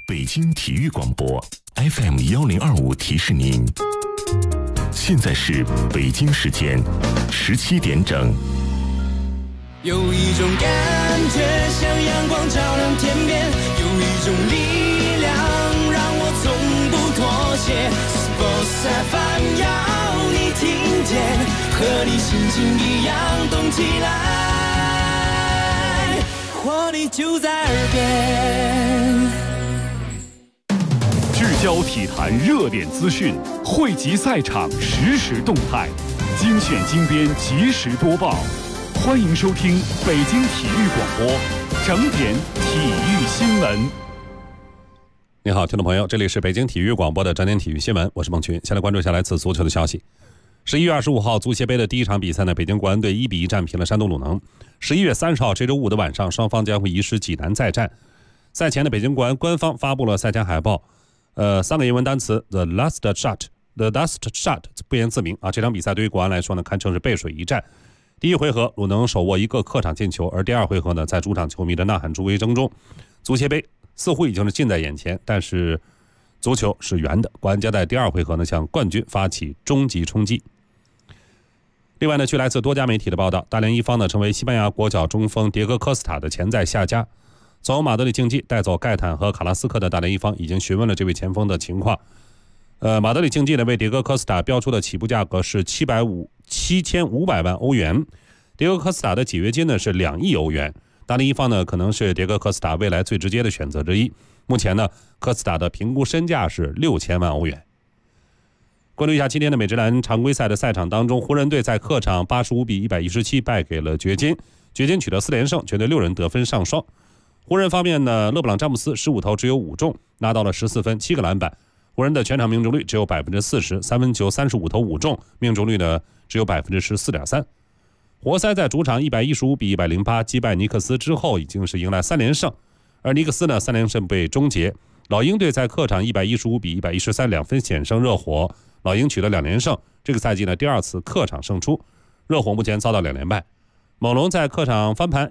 北京体育广播 FM1025提示您，现在是北京时间17点整。 有一种感觉像阳光照亮天边，有一种力量让我从不妥协。Sports FM 要你听见，和你心情一样动起来，活力就在耳边。 聚焦体坛热点资讯，汇集赛场实时动态，精选精编及时播报。欢迎收听北京体育广播整点体育新闻。 你好，听众朋友，这里是北京体育广播的整点体育新闻，我是孟群。先来关注一下来自足球的消息。11月25号足协杯的第一场比赛呢，北京国安队1-1战平了山东鲁能。11月30号这周五的晚上，双方将会移师济南再战。赛前的北京国安官方发布了赛前海报，3个英文单词 The Last Shot 不言自明啊。这场比赛对于国安来说呢，堪称是背水一战。第一回合鲁能手握一个客场进球，而第二回合呢，在主场球迷的呐喊助威声中，足协杯似乎已经是近在眼前，但是足球是圆的，国安将在第二回合呢向冠军发起终极冲击。另外呢，据来自多家媒体的报道，大连一方呢成为西班牙国脚中锋迭戈科斯塔的潜在下家。从马德里竞技带走盖坦和卡拉斯科的大连一方已经询问了这位前锋的情况。马德里竞技呢为迭戈科斯塔标出的起步价格是7500万欧元，迭戈科斯塔的解约金呢是2亿欧元。大连一方呢可能是迭戈科斯塔未来最直接的选择之一。目前呢，科斯塔的评估身价是6000万欧元。关注一下今天的美职篮常规赛的赛场当中，湖人队在客场85-117败给了掘金，掘金取得4连胜，全队6人得分上双。湖人方面呢，勒布朗詹姆斯15投只有5中，拿到了14分7个篮板。湖人的全场命中率只有 40%， 三分球35投5中，命中率呢只有 14.3%。活塞在主场115-108击败尼克斯之后，已经是迎来3连胜，而尼克斯呢3连胜被终结。老鹰队在客场115-113 2分险胜热火，老鹰取得2连胜，这个赛季呢第2次客场胜出。热火目前遭到2连败。猛龙在客场翻盘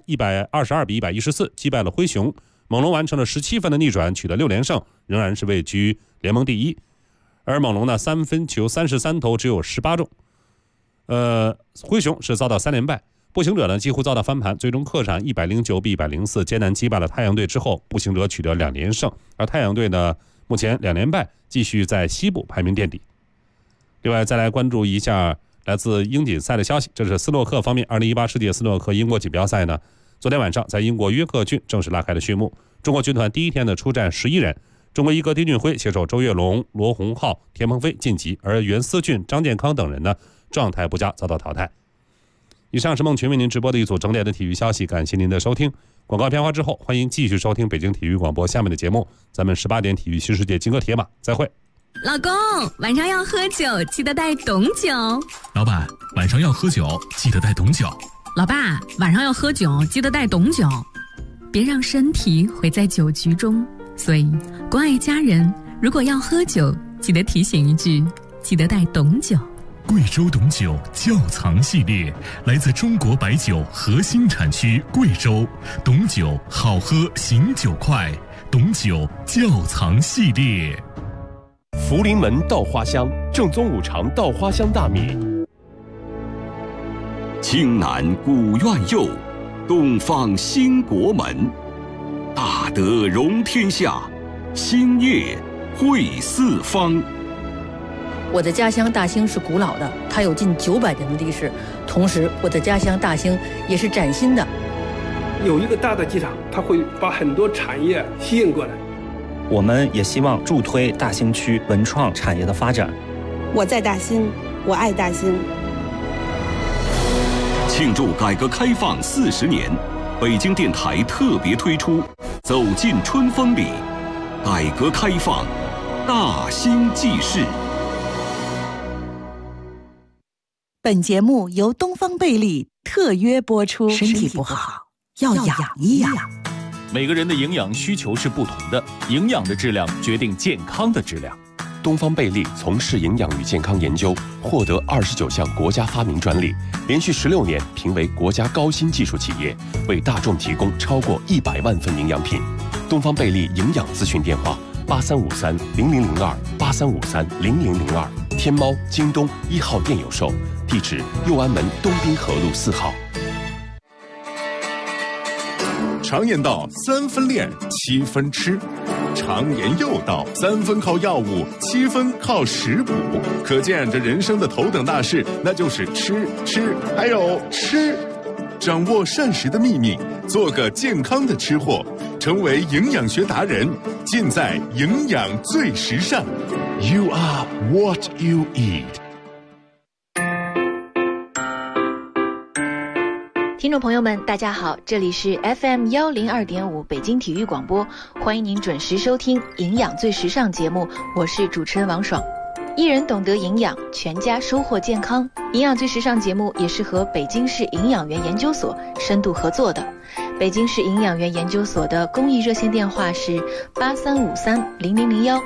122-114击败了灰熊，猛龙完成了17分的逆转，取得6连胜，仍然是位居联盟第一。而猛龙呢3分球33投只有18中。灰熊是遭到3连败，步行者呢几乎遭到翻盘，最终客场109-104艰难击败了太阳队之后，步行者取得2连胜，而太阳队呢目前2连败，继续在西部排名垫底。另外再来关注一下来自英锦赛的消息，这是斯诺克方面2018世界斯诺克英国锦标赛呢，昨天晚上在英国约克郡正式拉开了序幕。中国军团第一天的出战11人，中国一哥丁俊晖携手周跃龙、罗洪浩、田鹏飞晋级，而袁思俊、张健康等人呢状态不佳，遭到淘汰。以上是孟群为您直播的一组整点的体育消息，感谢您的收听。广告片花之后，欢迎继续收听北京体育广播下面的节目，咱们18点体育新世界金戈铁马再会。 老公，晚上要喝酒，记得带董酒。 老板，晚上要喝酒，记得带董酒。 老爸，晚上要喝酒，记得带董酒。别让身体毁在酒局中，所以关爱家人，如果要喝酒，记得提醒一句，记得带董酒。 贵州董酒窖藏系列，来自中国白酒核心产区贵州，董酒好喝醒酒快，董酒窖藏系列。 福临门稻花香，正宗五常稻花香大米。 青南古院右，东方兴国门。大德容天下，兴业惠四方。 我的家乡大兴是古老的，它有近900年的历史。同时，我的家乡大兴也是崭新的。 有一个大的机场，它会把很多产业吸引过来。 我们也希望助推大兴区文创产业的发展。 我在大兴，我爱大兴。 庆祝改革开放40年，北京电台特别推出《走进春风里》，改革开放，大兴记事。 本节目由东方贝利特约播出。身体不好，要养一养。 每个人的营养需求是不同的，营养的质量决定健康的质量。 东方贝利从事营养与健康研究，获得29项国家发明专利，连续16年评为国家高新技术企业，为大众提供超过100万份营养品。 东方贝利营养咨询电话8353000283530002，天猫、京东1号店有售，地址右安门东滨河路4号。 常言道3分练7分吃，常言又道3分靠药物7分靠食补，可见这人生的头等大事那就是吃还有吃。掌握膳食的秘密，做个健康的吃货，成为营养学达人，尽在营养最时尚。 You are what you eat。 听众朋友们，大家好，这里是 FM 102.5北京体育广播，欢迎您准时收听《营养最时尚》节目，我是主持人王爽。一人懂得营养，全家收获健康。营养最时尚节目也是和北京市营养员研究所深度合作的。北京市营养员研究所的公益热线电话是83530001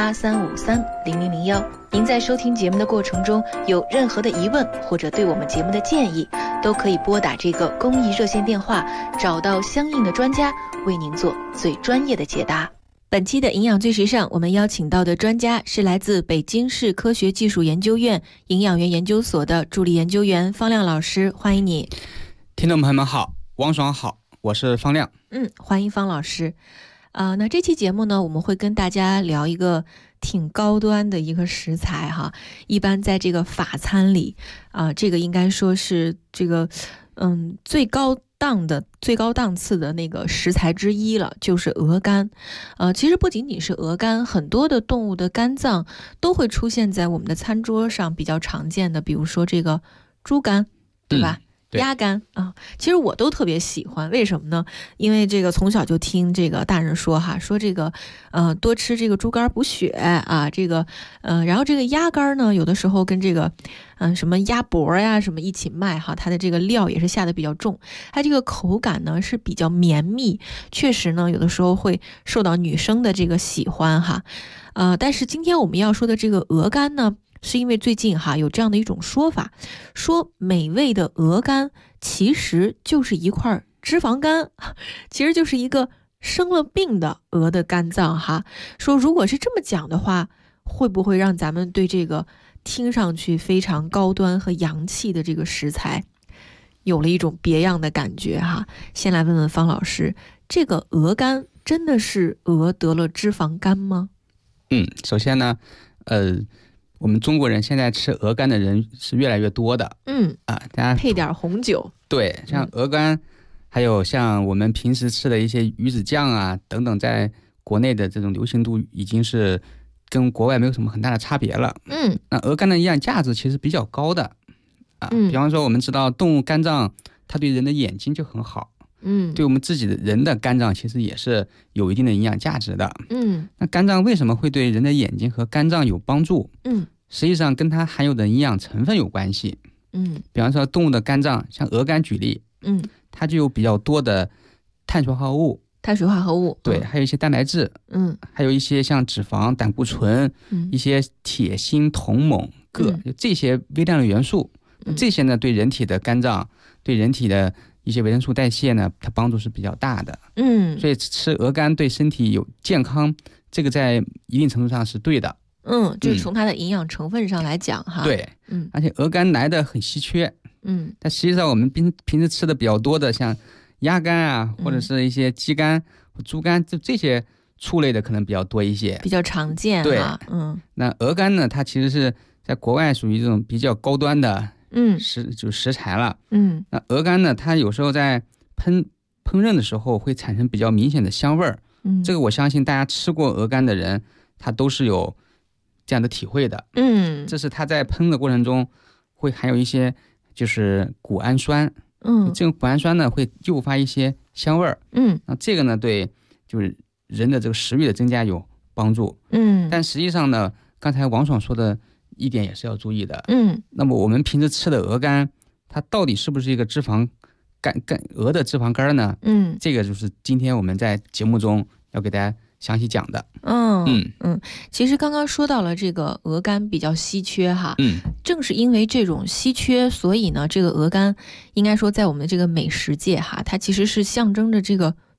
83530001。您在收听节目的过程中有任何的疑问或者对我们节目的建议，都可以拨打这个公益热线电话，找到相应的专家为您做最专业的解答。本期的营养最时尚，我们邀请到的专家是来自北京市科学技术研究院营养员研究所的助理研究员方亮老师，欢迎你。 听众朋友们好，王爽好，我是方亮。 欢迎方老师。那这期节目呢，我们会跟大家聊一个挺高端的一个食材哈，一般在这个法餐里这个应该说是这个最高档次的那个食材之一了，就是鹅肝。其实不仅仅是鹅肝，很多的动物的肝脏都会出现在我们的餐桌上，比较常见的，比如说这个猪肝，对吧？鸭肝其实我都特别喜欢，为什么呢？因为这个从小就听这个大人说说这个多吃这个猪肝补血这个然后这个鸭肝呢，有的时候跟这个什么鸭脖呀什么一起卖它的这个料也是下的比较重，它这个口感呢是比较绵密，确实呢有的时候会受到女生的这个喜欢但是今天我们要说的这个鹅肝呢，是因为最近有这样的一种说法，说美味的鹅肝其实就是一块脂肪肝，其实就是一个生了病的鹅的肝脏说如果是这么讲的话，会不会让咱们对这个听上去非常高端和洋气的这个食材有了一种别样的感觉先来问问方老师，这个鹅肝真的是鹅得了脂肪肝吗？ 首先呢我们中国人现在吃鹅肝的人是越来越多的，大家配点红酒， 对，像鹅肝，还有像我们平时吃的一些鱼子酱等等，在国内的这种流行度已经是跟国外没有什么很大的差别了。那鹅肝的营养价值其实比较高的比方说我们知道动物肝脏它对人的眼睛就很好，对我们自己的人的肝脏其实也是有一定的营养价值的。那肝脏为什么会对人的眼睛和肝脏有帮助？实际上跟它含有的营养成分有关系。比方说动物的肝脏，像鹅肝举例，它就有比较多的碳水化合物，对，还有一些蛋白质，还有一些像脂肪、胆固醇，一些铁、锌、铜、锰、铬，这些微量的元素，这些呢对人体的肝脏、对人体的一些维生素代谢呢，它帮助是比较大的。所以吃鹅肝对身体有健康，这个在一定程度上是对的。 就是从它的营养成分上来讲对，而且鹅肝来的很稀缺。但实际上我们平时吃的比较多的，像鸭肝或者是一些鸡肝、猪肝，这些畜类的可能比较多一些， 比较常见。 对，那鹅肝呢，它其实是在国外属于这种比较高端的食材了。那鹅肝呢，它有时候在烹饪的时候会产生比较明显的香味儿。这个我相信大家吃过鹅肝的人，他都是有这样的体会的。这是它在烹的过程中会含有一些就是谷氨酸。这种谷氨酸呢会诱发一些香味儿。那这个呢对就是人的这个食欲的增加有帮助。但实际上呢，刚才王爽说的一点也是要注意的。那么我们平时吃的鹅肝，它到底是不是一个脂肪鹅的脂肪肝呢？这个就是今天我们在节目中要给大家详细讲的。 其实刚刚说到了这个鹅肝比较稀缺正是因为这种稀缺，所以呢这个鹅肝应该说在我们这个美食界它其实是象征着这个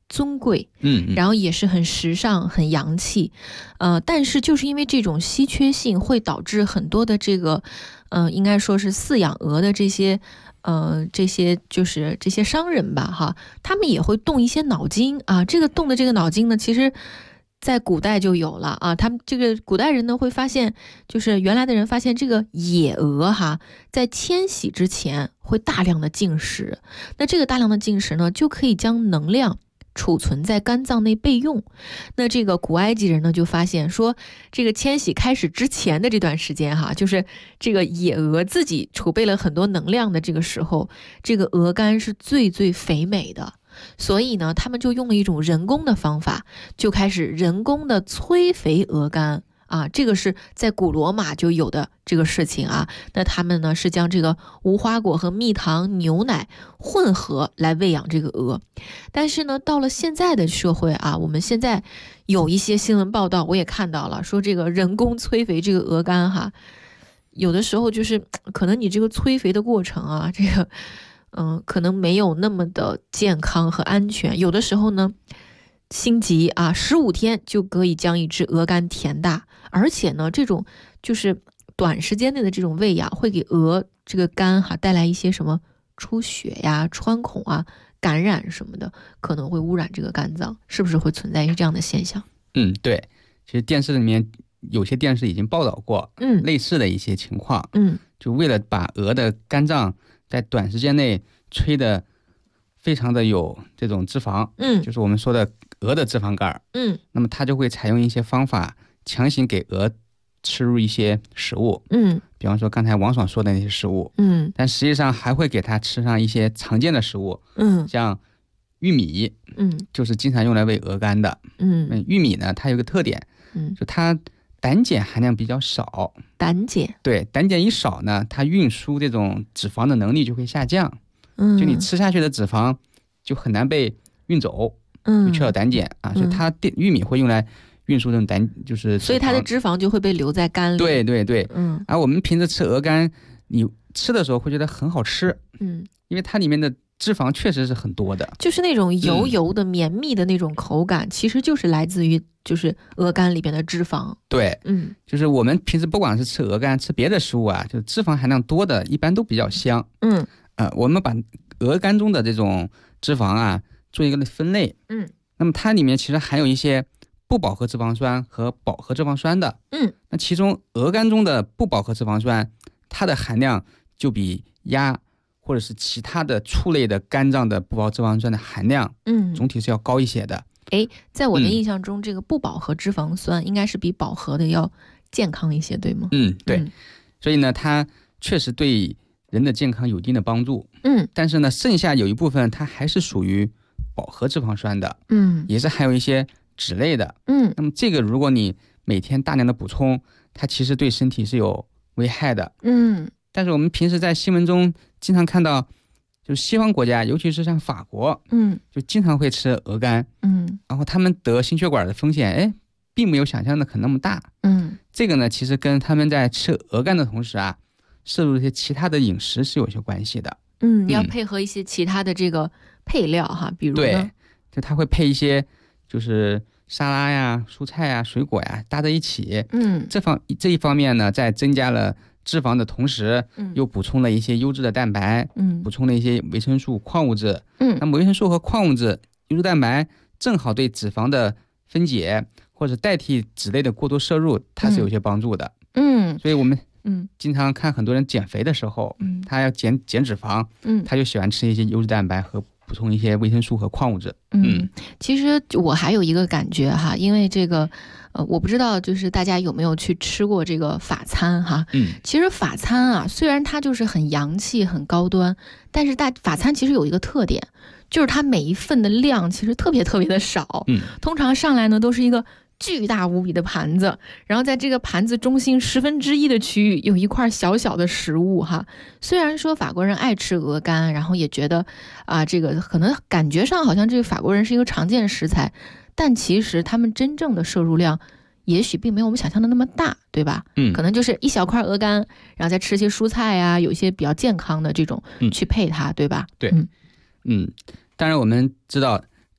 尊贵，然后也是很时尚、很洋气，但是就是因为这种稀缺性，会导致很多的这个，应该说是饲养鹅的这些就是这些商人吧，哈，他们也会动一些脑筋啊。这个动的这个脑筋呢，其实在古代就有了啊。他们这个古代人呢会发现，就是原来的人发现这个野鹅哈，在迁徙之前会大量的进食，那这个大量的进食呢，就可以将能量储存在肝脏内备用。那这个古埃及人呢就发现说，这个迁徙开始之前的这段时间哈，就是这个野鹅自己储备了很多能量的这个时候，这个鹅肝是最最肥美的。所以呢，他们就用了一种人工的方法，就开始人工的催肥鹅肝啊，这个是在古罗马就有的这个事情啊。那他们呢是将这个无花果和蜜糖、牛奶混合来喂养这个鹅。但是呢，到了现在的社会啊，我们现在有一些新闻报道，我也看到了，说这个人工催肥这个鹅肝哈，有的时候就是可能你这个催肥的过程啊，这个可能没有那么的健康和安全。有的时候呢，心急啊，15天就可以将一只鹅肝填大，而且呢，这种就是短时间内的这种喂养，会给鹅这个肝哈带来一些什么出血呀、穿孔啊、感染什么的，可能会污染这个肝脏，是不是会存在一个这样的现象？ 对，其实电视里面有些电视已经报道过，类似的一些情况，就为了把鹅的肝脏在短时间内吹的非常的有这种脂肪，就是我们说的鹅的脂肪肝，那么它就会采用一些方法，强行给鹅吃入一些食物，比方说刚才王爽说的那些食物，但实际上还会给它吃上一些常见的食物，像玉米，就是经常用来喂鹅肝的，玉米呢，它有个特点，就它胆碱含量比较少， 胆碱， 对，胆碱一少呢，它运输这种脂肪的能力就会下降，就你吃下去的脂肪就很难被运走，就缺少胆碱啊，所以它玉米会用来运输这种胆，就是所以它的脂肪就会被留在肝里。 对，而我们平时吃鹅肝，你吃的时候会觉得很好吃，因为它里面的脂肪确实是很多的， 就是那种油油的、绵密的那种口感，其实就是来自于就是鹅肝里边的脂肪。 对，就是我们平时不管是吃鹅肝、吃别的食物啊，就脂肪含量多的，一般都比较香。我们把鹅肝中的这种脂肪啊做一个分类，那么它里面其实含有一些不饱和脂肪酸和饱和脂肪酸的，那其中鹅肝中的不饱和脂肪酸，它的含量就比鸭或者是其他的畜类的肝脏的不饱和脂肪酸的含量，总体是要高一些的。 在我的印象中，这个不饱和脂肪酸应该是比饱和的要健康一些，对吗？ 对，所以呢，它确实对人的健康有一定的帮助。但是呢，剩下有一部分它还是属于饱和脂肪酸的，也是含有一些脂类的。那么这个如果你每天大量的补充，它其实对身体是有危害的。但是我们平时在新闻中经常看到，就西方国家，尤其是像法国，就经常会吃鹅肝，然后他们得心血管的风险，并没有想象的可能那么大。这个呢，其实跟他们在吃鹅肝的同时啊，摄入一些其他的饮食是有些关系的。 要配合一些其他的这个配料哈，比如呢， 对，就他会配一些就是沙拉呀、蔬菜呀、水果呀搭在一起。这一方面呢，在增加了脂肪的同时，又补充了一些优质的蛋白，补充了一些维生素、矿物质。那么维生素和矿物质、优质蛋白正好对脂肪的分解或者代替脂类的过多摄入，它是有些帮助的。所以我们经常看很多人减肥的时候，他要减脂肪，他就喜欢吃一些优质蛋白和补充一些维生素和矿物质。 其实我还有一个感觉哈，因为这个我不知道就是大家有没有去吃过这个法餐哈。其实法餐啊，虽然它就是很洋气很高端，但是法餐其实有一个特点，就是它每一份的量其实特别特别的少。通常上来呢都是一个巨大无比的盘子，然后在这个盘子中心1/10的区域有一块小小的食物哈。虽然说法国人爱吃鹅肝，然后也觉得这个可能感觉上好像这个法国人是一个常见食材，但其实他们真正的摄入量也许并没有我们想象的那么大，对吧？可能就是一小块鹅肝，然后再吃些蔬菜呀，有一些比较健康的这种去配它，对吧？ 对，当然我们知道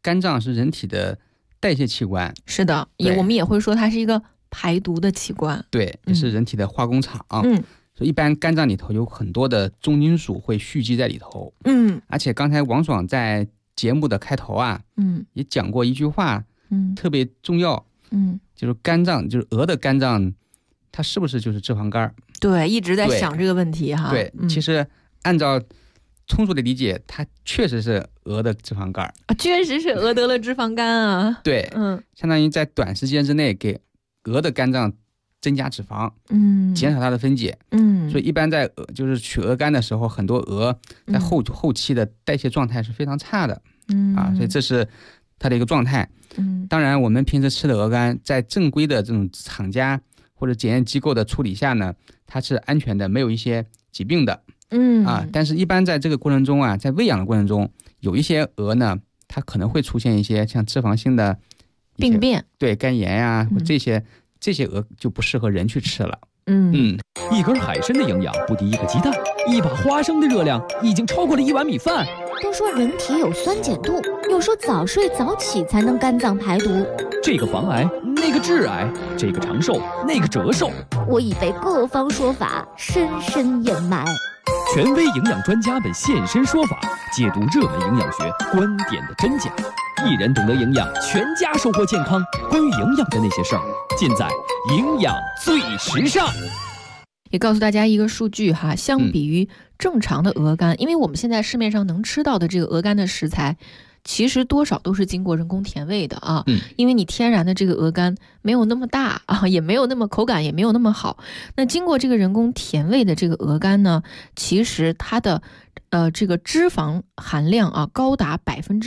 肝脏是人体的代谢器官， 是的，我们也会说它是一个排毒的器官， 对，也是人体的化工厂。所以一般肝脏里头有很多的重金属会蓄积在里头。而且刚才王爽在节目的开头啊，也讲过一句话，特别重要，就是肝脏，就是鹅的肝脏，它是不是就是脂肪肝？ 对，一直在想这个问题哈。 对，其实按照通俗的理解，它确实是鹅的脂肪肝啊，确实是鹅得了脂肪肝啊。 对，相当于在短时间之内给鹅的肝脏增加脂肪，减少它的分解，所以一般在就是取鹅肝的时候，很多鹅在后期的代谢状态是非常差的，所以这是它的一个状态。当然我们平时吃的鹅肝，在正规的这种厂家或者检验机构的处理下呢，它是安全的，没有一些疾病的。但是一般在这个过程中啊，在喂养的过程中，有一些鹅呢，它可能会出现一些像脂肪性的病变， 对，肝炎呀，这些鹅就不适合人去吃了。 一根海参的营养不敌一个鸡蛋，一把花生的热量已经超过了1碗米饭。 都说人体有酸碱度，又说早睡早起才能肝脏排毒， 这个防癌，那个致癌，这个长寿，那个折寿。 我已被各方说法深深掩埋。 权威营养专家们现身说法，解读热门营养学观点的真假。一人懂得营养，全家收获健康。关于营养的那些事儿，尽在营养最时尚。 也告诉大家一个数据哈，相比于正常的鹅肝，因为我们现在市面上能吃到的这个鹅肝的食材，其实多少都是经过人工甜味的啊。因为你天然的这个鹅肝没有那么大啊，也没有那么口感，也没有那么好。那经过这个人工甜味的这个鹅肝呢，其实它的这个脂肪含量啊高达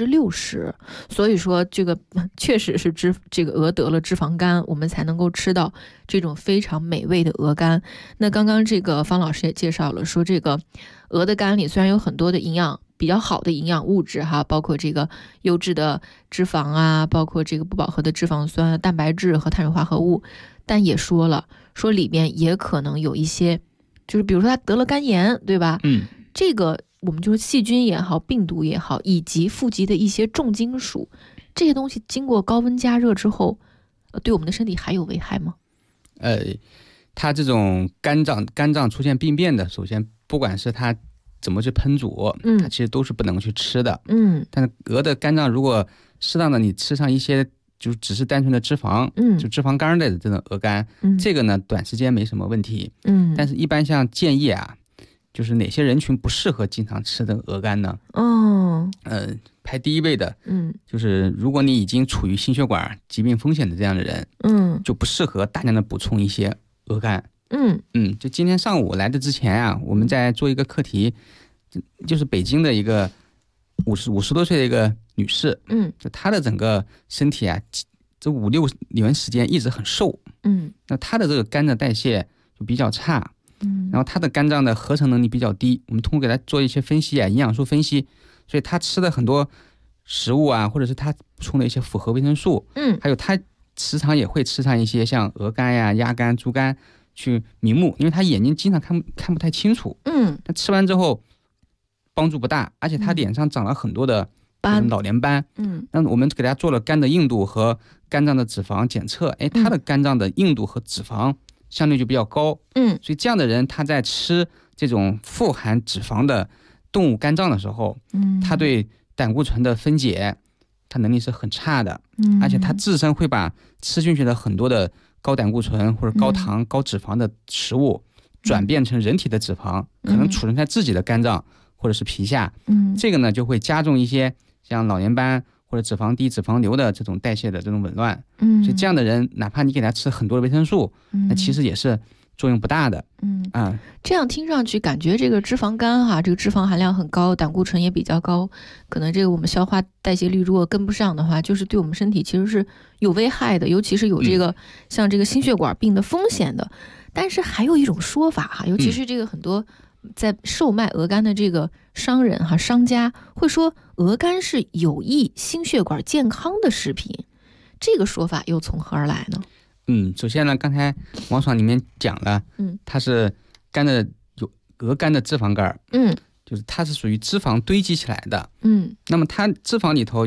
60%，所以说这个确实是这个鹅得了脂肪肝，我们才能够吃到这种非常美味的鹅肝。那刚刚这个方老师也介绍了，说这个鹅的肝里虽然有很多的营养比较好的营养物质哈，包括这个优质的脂肪啊，包括这个不饱和的脂肪酸、蛋白质和碳水化合物，但也说里面也可能有一些，就是比如说他得了肝炎，对吧？这个我们就是细菌也好，病毒也好，以及富集的一些重金属，这些东西经过高温加热之后，对我们的身体还有危害吗？ 它这种肝脏出现病变的，首先不管是它怎么去烹煮，它其实都是不能去吃的。但是鹅的肝脏如果适当的你吃上一些就只是单纯的脂肪，就脂肪肝类的这种鹅肝，这个呢短时间没什么问题。但是一般像建议啊，就是哪些人群不适合经常吃的鹅肝呢？排第一位的，就是如果你已经处于心血管疾病风险的这样的人，就不适合大量的补充一些鹅肝。就今天上午来的之前啊，我们在做一个课题，就是北京的一个50多岁的一个女士，就她的整个身体啊，这5-6年时间一直很瘦，那她的这个肝的代谢就比较差，然后她的肝脏的合成能力比较低，我们通过给她做一些分析啊，营养素分析，所以她吃的很多食物啊，或者是她补充的一些复合维生素，还有她时常也会吃上一些像鹅肝呀、鸭肝、猪肝去明目，因为她眼睛经常看不太清楚，她吃完之后帮助不大，而且她脸上长了很多的老年斑，那我们给她做了肝的硬度和肝脏的脂肪检测，她的肝脏的硬度和脂肪相对就比较高，所以这样的人他在吃这种富含脂肪的动物肝脏的时候，他对胆固醇的分解他能力是很差的，而且他自身会把吃进去的很多的高胆固醇或者高糖、高脂肪的食物转变成人体的脂肪，可能储存在自己的肝脏或者是皮下，这个呢就会加重一些像老年斑或者脂肪低、脂肪瘤的这种代谢的这种紊乱，所以这样的人哪怕你给他吃很多的维生素，那其实也是作用不大的。 这样听上去感觉这个脂肪肝哈，这个脂肪含量很高，胆固醇也比较高，可能这个我们消化代谢率如果跟不上的话，就是对我们身体其实是有危害的，尤其是有这个像这个心血管病的风险的。但是还有一种说法哈，尤其是这个很多在售卖鹅肝的这个商人哈、商家会说鹅肝是有益心血管健康的食品，这个说法又从何而来呢？ 首先呢，刚才王爽里面讲了，它是有鹅肝的脂肪肝，就是它是属于脂肪堆积起来的，那么它脂肪里头有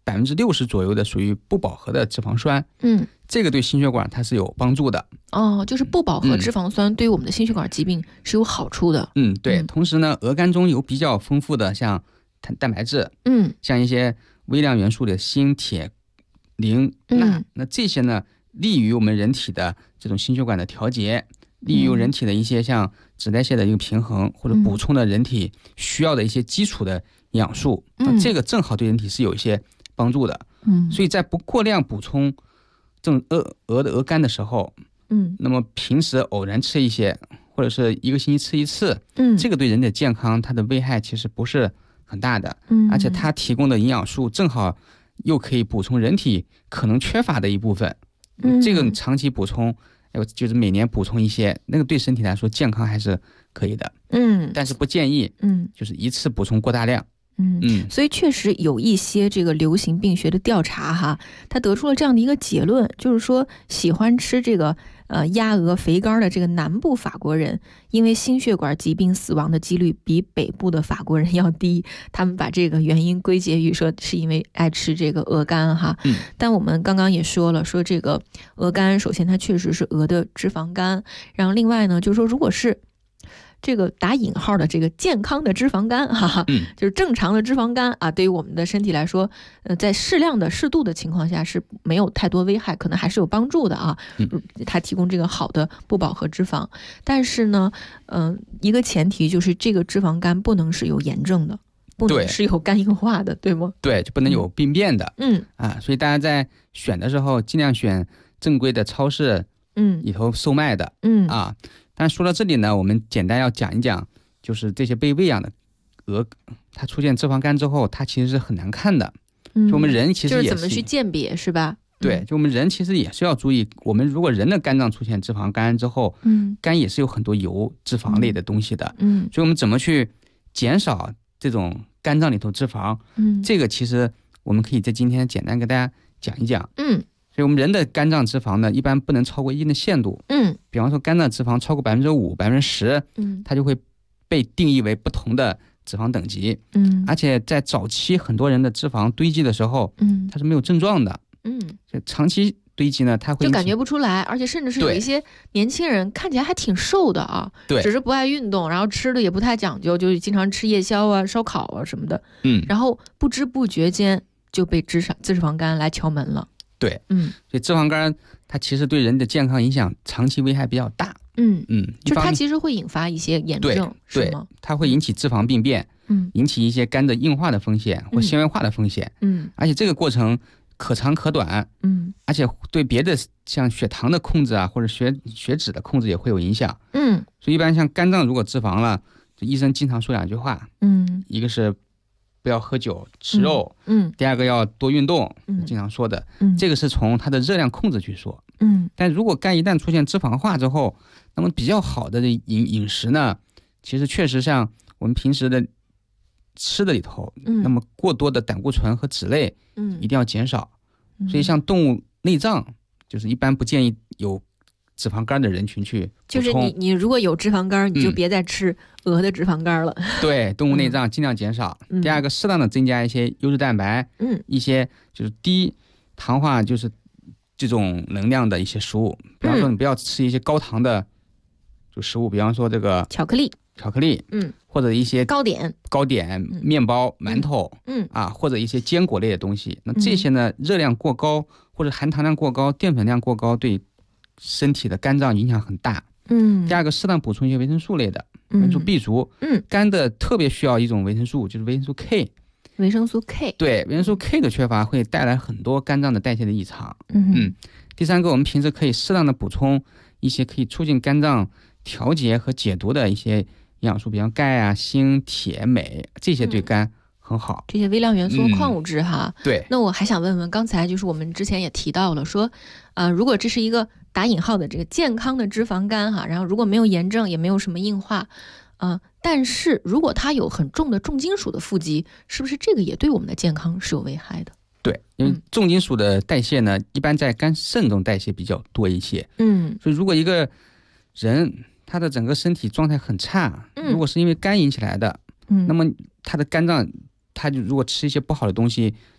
60%左右的属于不饱和的脂肪酸。这个对心血管它是有帮助的。 就是不饱和脂肪酸对于我们的心血管疾病是有好处的。 对。同时呢，鹅肝中有比较丰富的像蛋白质，像一些微量元素的锌、铁、磷、钠，那这些呢，利于我们人体的这种心血管的调节，利于人体的一些像脂代谢的一个平衡，或者补充的人体需要的一些基础的营养素。那这个正好对人体是有一些帮助的。所以在不过量补充这种鹅的鹅肝的时候，那么平时偶然吃一些，或者是1个星期吃一次，这个对人的健康它的危害其实不是很大的。而且它提供的营养素正好又可以补充人体可能缺乏的一部分。这个长期补充，就是每年补充一些，那个对身体来说健康还是可以的。但是不建议就是一次补充过大量。 所以确实有一些这个流行病学的调查哈，他得出了这样的一个结论，就是说喜欢吃这个鸭鹅肥肝的这个南部法国人，因为心血管疾病死亡的几率比北部的法国人要低。他们把这个原因归结于说是因为爱吃这个鹅肝哈。但我们刚刚也说了，说这个鹅肝首先它确实是鹅的脂肪肝，然后另外呢就是说如果是这个打引号的这个健康的脂肪肝就是正常的脂肪肝啊，对于我们的身体来说，在适量的适度的情况下是没有太多危害，可能还是有帮助的啊。它提供这个好的不饱和脂肪，但是呢，一个前提就是这个脂肪肝不能是有炎症的，不能是有肝硬化的，对吗？ 对，就不能有病变的。所以大家在选的时候尽量选正规的超市里头售卖的。但说到这里呢，我们简单要讲一讲，就是这些被喂养的鹅，它出现脂肪肝之后，它其实是很难看的。就我们人其实也是、 就是怎么去鉴别是吧？ 对，就我们人其实也是要注意，我们如果人的肝脏出现脂肪肝之后，肝也是有很多油脂肪类的东西的。所以我们怎么去减少这种肝脏里头脂肪？这个其实我们可以在今天简单给大家讲一讲。所以我们人的肝脏脂肪呢，一般不能超过一定的限度。比方说肝脏脂肪超过5%、10%，它就会被定义为不同的脂肪等级。而且在早期很多人的脂肪堆积的时候，它是没有症状的。长期堆积呢，它会就感觉不出来，而且甚至是有一些年轻人看起来还挺瘦的啊，只是不爱运动，然后吃的也不太讲究，就经常吃夜宵啊、烧烤啊什么的。然后不知不觉间就被脂肪肝来敲门了。 对，所以脂肪肝它其实对人的健康影响长期危害比较大。 就是它其实会引发一些炎症，是吗？ 它会引起脂肪病变，引起一些肝的硬化的风险或纤维化的风险。而且这个过程可长可短。而且对别的像血糖的控制啊，或者血脂的控制也会有影响。所以一般像肝脏如果脂肪了，医生经常说2句话。一个是不要喝酒吃肉，第二个要多运动，经常说的。这个是从它的热量控制去说。但如果肝一旦出现脂肪化之后，那么比较好的饮食呢，其实确实像我们平时的吃的里头，那么过多的胆固醇和脂类，一定要减少。所以像动物内脏，就是一般不建议有脂肪肝的人群去补充。 就是你如果有脂肪肝，你就别再吃鹅的脂肪肝了。 对，动物内脏尽量减少。第二个，适当的增加一些优质蛋白，一些就是低糖化，就是这种能量的一些食物。比方说，你不要吃一些高糖的就食物，比方说这个巧克力， 或者一些糕点、 面包、馒头，或者一些坚果类的东西。那这些呢，热量过高或者含糖量过高、淀粉量过高，对身体的肝脏影响很大。第二个，适当补充一些维生素类的，维生素 B 族。肝的特别需要一种维生素，就是维生素 K。 维生素 K， 对，维生素 K 的缺乏会带来很多肝脏的代谢的异常。第三个，我们平时可以适当的补充一些可以促进肝脏调节和解毒的一些营养素，比方钙啊、锌、铁、镁，这些对肝很好。 这些微量元素、矿物质哈。 对。 那我还想问问，刚才就是我们之前也提到了说，如果这是一个打引号的这个健康的脂肪肝哈，然后如果没有炎症，也没有什么硬化，但是如果它有很重的重金属的富集，是不是这个也对我们的健康是有危害的？ 对，因为重金属的代谢呢，一般在肝肾中代谢比较多一些。所以如果一个人他的整个身体状态很差，如果是因为肝引起来的，那么他的肝脏，他就如果吃一些不好的东西，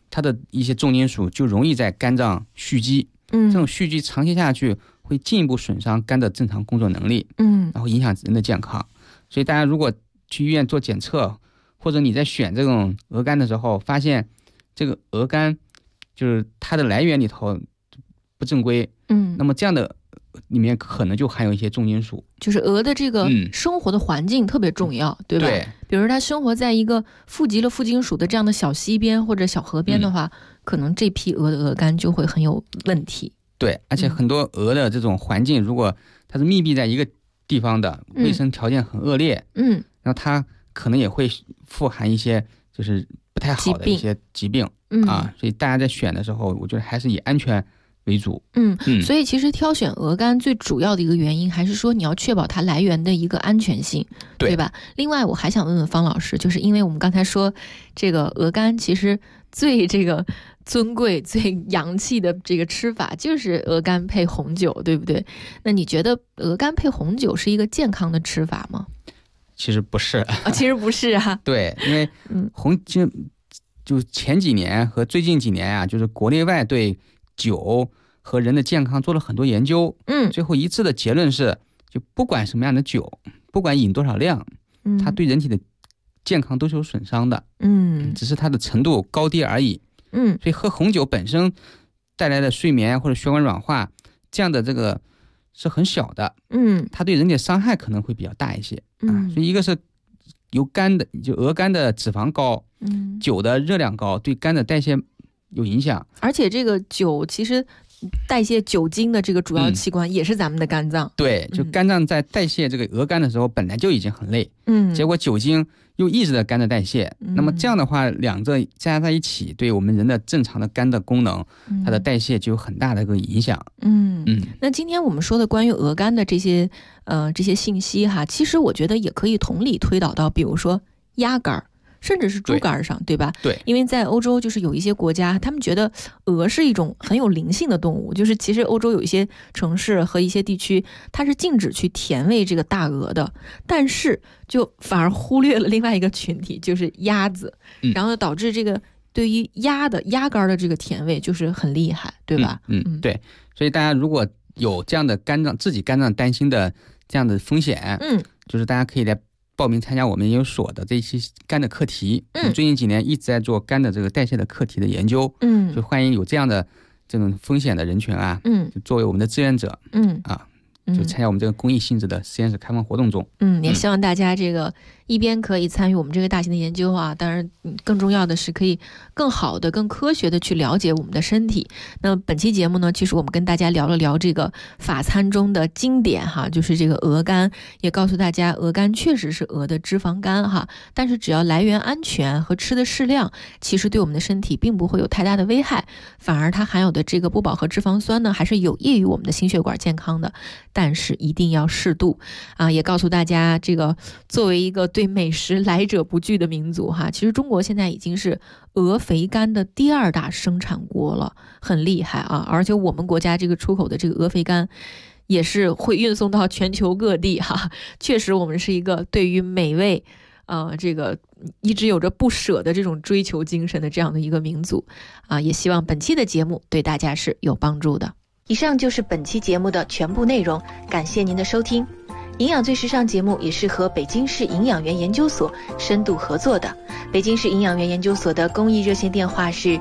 它的一些重金属就容易在肝脏蓄积，这种蓄积长期下去会进一步损伤肝的正常工作能力，然后影响人的健康。所以大家如果去医院做检测，或者你在选这种鹅肝的时候，发现这个鹅肝就是它的来源里头不正规，那么这样的里面可能就含有一些重金属。 就是鹅的这个生活的环境特别重要，对吧？对，比如它生活在一个富集了富金属的这样的小溪边或者小河边的话，可能这批鹅的鹅肝就会很有问题。 对，而且很多鹅的这种环境，如果它是密闭在一个地方的，卫生条件很恶劣，然后它可能也会富含一些就是不太好的一些疾病啊，所以大家在选的时候，我觉得还是以安全为主。 所以其实挑选鹅肝最主要的一个原因，还是说你要确保它来源的一个安全性， 对吧？另外我还想问问方老师，就是因为我们刚才说这个鹅肝其实最这个尊贵最洋气的这个吃法就是鹅肝配红酒，对不对？那你觉得鹅肝配红酒是一个健康的吃法吗？ 其实不是其实不是啊。 对，因为就前几年和最近几年啊，就是国内外对酒和人的健康做了很多研究，最后一致的结论是，就不管什么样的酒，不管饮多少量，它对人体的健康都是有损伤的，只是它的程度高低而已，所以喝红酒本身带来的睡眠或者血管软化这样的这个是很小的，它对人体的伤害可能会比较大一些，所以一个是由肝的就鹅肝的脂肪高，酒的热量高，对肝的代谢有影响， 而且这个酒其实代谢酒精的这个主要器官也是咱们的肝脏， 对，就肝脏在代谢这个鹅肝的时候本来就已经很累，结果酒精又抑制了肝的代谢，那么这样的话两者加在一起，对我们人的正常的肝的功能，它的代谢就有很大的一个影响。 那今天我们说的关于鹅肝的这些信息哈，其实我觉得也可以同理推导到比如说鸭肝甚至是猪肝上， 对吧？ 对， 因为在欧洲就是有一些国家，他们觉得鹅是一种很有灵性的动物，就是其实欧洲有一些城市和一些地区，它是禁止去填喂这个大鹅的，但是就反而忽略了另外一个群体，就是鸭子，然后导致这个对于鸭肝的这个填喂就是很厉害，对吧？ 对，所以大家如果有这样的自己肝脏担心的这样的风险，就是大家可以来报名参加我们研究所的这些肝的课题，最近几年一直在做肝的这个代谢的课题的研究，就欢迎有这样的这种风险的人群啊，就作为我们的志愿者，就参加我们这个公益性质的实验室开放活动中。 也希望大家这个一边可以参与我们这个大型的研究啊，当然更重要的是可以更好的更科学的去了解我们的身体。那本期节目呢，其实我们跟大家聊了聊这个法餐中的经典哈，就是这个鹅肝，也告诉大家鹅肝确实是鹅的脂肪肝哈，但是只要来源安全和吃的适量，其实对我们的身体并不会有太大的危害，反而它含有的这个不饱和脂肪酸呢，还是有益于我们的心血管健康的，但是一定要适度啊！也告诉大家，这个作为一个对美食来者不拒的民族哈，其实中国现在已经是鹅肥肝的第2大生产国了，很厉害啊！而且我们国家这个出口的这个鹅肥肝也是会运送到全球各地哈。确实，我们是一个对于美味这个一直有着不舍的这种追求精神的这样的一个民族啊！也希望本期的节目对大家是有帮助的。以上就是本期节目的全部内容，感谢您的收听。营养最时尚节目也是和北京市营养员研究所深度合作的。北京市营养员研究所的公益热线电话是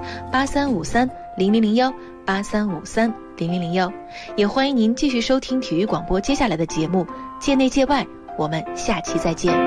83530001 83530001，也欢迎您继续收听体育广播接下来的节目，界内界外，我们下期再见。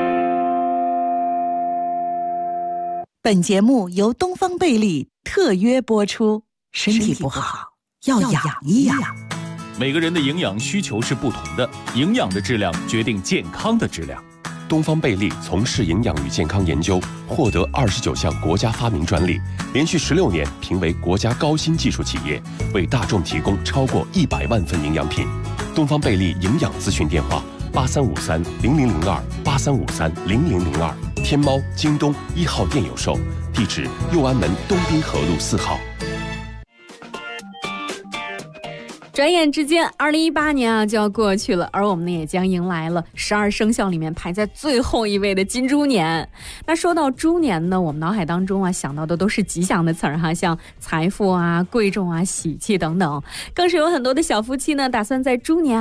本节目由东方贝利特约播出，身体不好要养一养。 每个人的营养需求是不同的，营养的质量决定健康的质量。 东方贝利从事营养与健康研究，获得29项国家发明专利，连续16年评为国家高新技术企业，为大众提供超过100万份营养品。东方贝利营养咨询电话：83530002 83530002，天猫、京东1号店有售，地址右安门东滨河路4号。 转眼之间2018年啊就要过去了，而我们呢也将迎来了12生肖里面排在最后一位的金猪年。那说到猪年呢，我们脑海当中啊想到的都是吉祥的词儿哈，像财富啊、贵重啊、喜气等等，更是有很多的小夫妻呢打算在猪年